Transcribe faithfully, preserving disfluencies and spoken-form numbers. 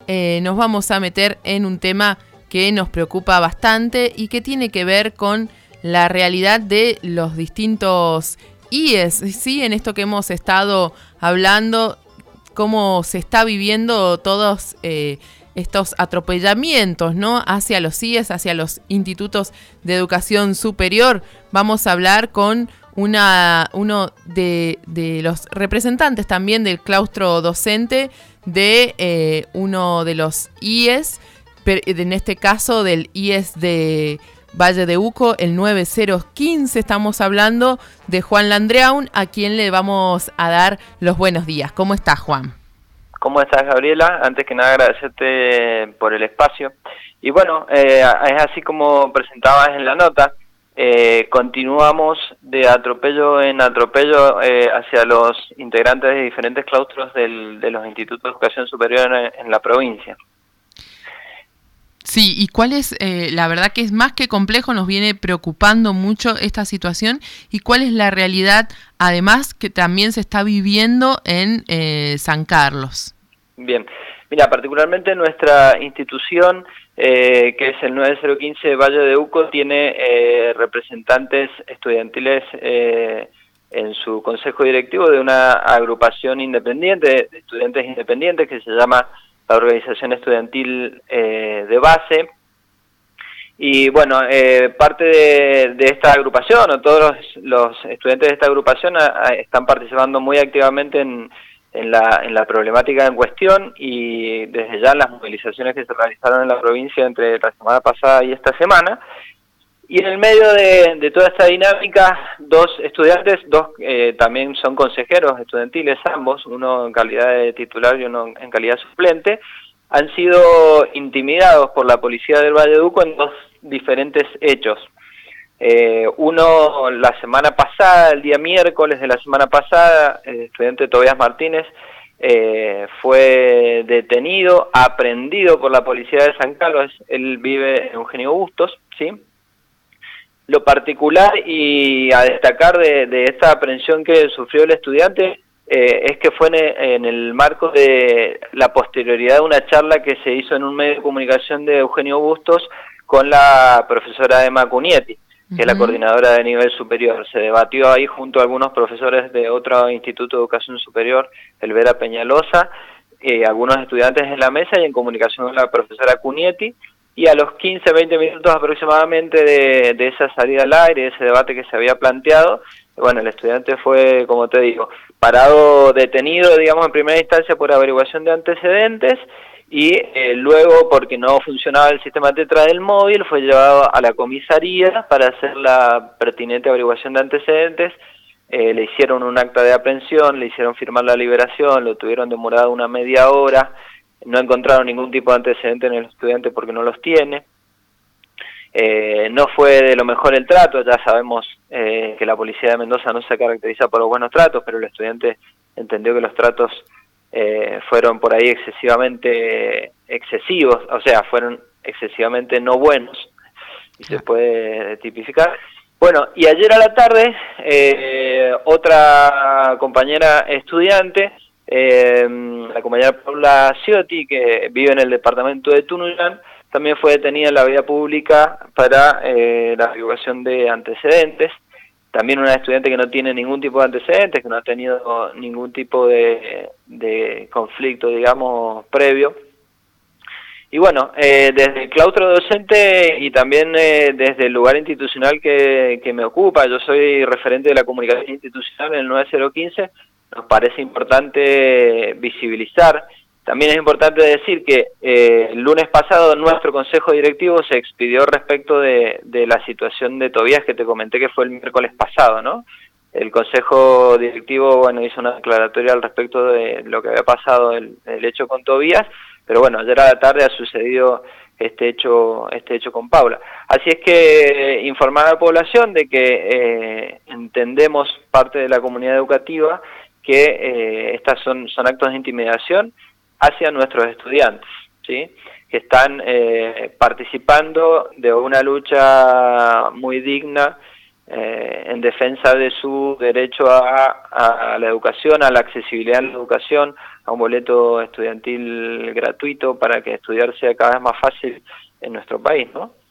eh, nos vamos a meter en un tema que nos preocupa bastante y que tiene que ver con la realidad de los distintos I E S, ¿sí? En esto que hemos estado hablando, cómo se está viviendo todos eh, estos atropellamientos, ¿no? Hacia los I E S, hacia los institutos de educación superior. Vamos a hablar con una uno de, de los representantes también del claustro docente de eh, uno de los I E S, en este caso del I E S de Valle de Uco, el nueve cero uno cinco. Estamos hablando de Juan Landreaun, a quien le vamos a dar los buenos días. ¿Cómo estás, Juan? ¿Cómo estás, Gabriela? Antes que nada, agradecerte por el espacio. Y bueno, eh, es así como presentabas en la nota, eh, continuamos de atropello en atropello eh, hacia los integrantes de diferentes claustros del, de los institutos de educación superior en, en la provincia. Sí, y cuál es, eh, la verdad que es más que complejo, nos viene preocupando mucho esta situación, y cuál es la realidad, además, que también se está viviendo en eh, San Carlos. Bien, mira, particularmente nuestra institución, eh, que es el nueve cero uno cinco Valle de Uco, tiene eh, representantes estudiantiles eh, en su consejo directivo de una agrupación independiente, de estudiantes independientes, que se llama la organización estudiantil eh, de base. Y bueno, eh, parte de, de esta agrupación, o todos los, los estudiantes de esta agrupación a, a, están participando muy activamente en, en, la, en la problemática en cuestión, y desde ya las movilizaciones que se realizaron en la provincia entre la semana pasada y esta semana. Y en el medio de, de toda esta dinámica, dos estudiantes, dos eh, también son consejeros estudiantiles, ambos, uno en calidad de titular y uno en calidad suplente, han sido intimidados por la policía del Valle de Uco en dos diferentes hechos. Eh, uno la semana pasada, el día miércoles de la semana pasada, el estudiante Tobías Martínez eh, fue detenido, aprehendido por la policía de San Carlos. Él vive en Eugenio Bustos, ¿sí? Lo particular y a destacar de, de esta aprehensión que sufrió el estudiante eh, es que fue en, en el marco de la posterioridad de una charla que se hizo en un medio de comunicación de Eugenio Bustos con la profesora Emma Cunietti, que uh-huh. es la coordinadora de nivel superior. Se debatió ahí junto a algunos profesores de otro instituto de educación superior, el Vera Peñalosa, eh, algunos estudiantes en la mesa y en comunicación con la profesora Cunietti. Y a los quince, veinte minutos aproximadamente de, de esa salida al aire, de ese debate que se había planteado, bueno, el estudiante fue, como te digo, parado, detenido, digamos, en primera instancia por averiguación de antecedentes, y eh, luego, porque no funcionaba el sistema Tetra del móvil, fue llevado a la comisaría para hacer la pertinente averiguación de antecedentes. Eh, le hicieron un acta de aprehensión, le hicieron firmar la liberación, lo tuvieron demorado una media hora. No encontraron ningún tipo de antecedente en el estudiante porque no los tiene. Eh, no fue de lo mejor el trato, ya sabemos eh, que la policía de Mendoza no se caracteriza por los buenos tratos, pero el estudiante entendió que los tratos eh, fueron por ahí excesivamente excesivos, o sea, fueron excesivamente no buenos, y se puede tipificar. Bueno, y ayer a la tarde, eh, otra compañera estudiante, Eh, la compañera Paula Ciotti, que vive en el departamento de Tunuyán, también fue detenida en la vía pública para eh, la averiguación de antecedentes. También una estudiante que no tiene ningún tipo de antecedentes, que no ha tenido ningún tipo de, de conflicto, digamos, previo. Y bueno, eh, desde el claustro docente y también eh, desde el lugar institucional que, que me ocupa, yo soy referente de la comunicación institucional en el nueve cero uno cinco, nos parece importante visibilizar. También es importante decir que eh, el lunes pasado nuestro consejo directivo se expidió respecto de, de la situación de Tobías, que te comenté que fue el miércoles pasado, ¿no? El consejo directivo, bueno, hizo una declaratoria al respecto de lo que había pasado, el, el hecho con Tobías, pero bueno, ayer a la tarde ha sucedido este hecho este hecho con Paula. Así es que eh, informar a la población de que eh, entendemos, parte de la comunidad educativa, que eh, estas son, son actos de intimidación hacia nuestros estudiantes, ¿sí? Que están eh, participando de una lucha muy digna eh, en defensa de su derecho a, a, a la educación, a la accesibilidad a la educación, a un boleto estudiantil gratuito para que estudiar sea cada vez más fácil en nuestro país, ¿no?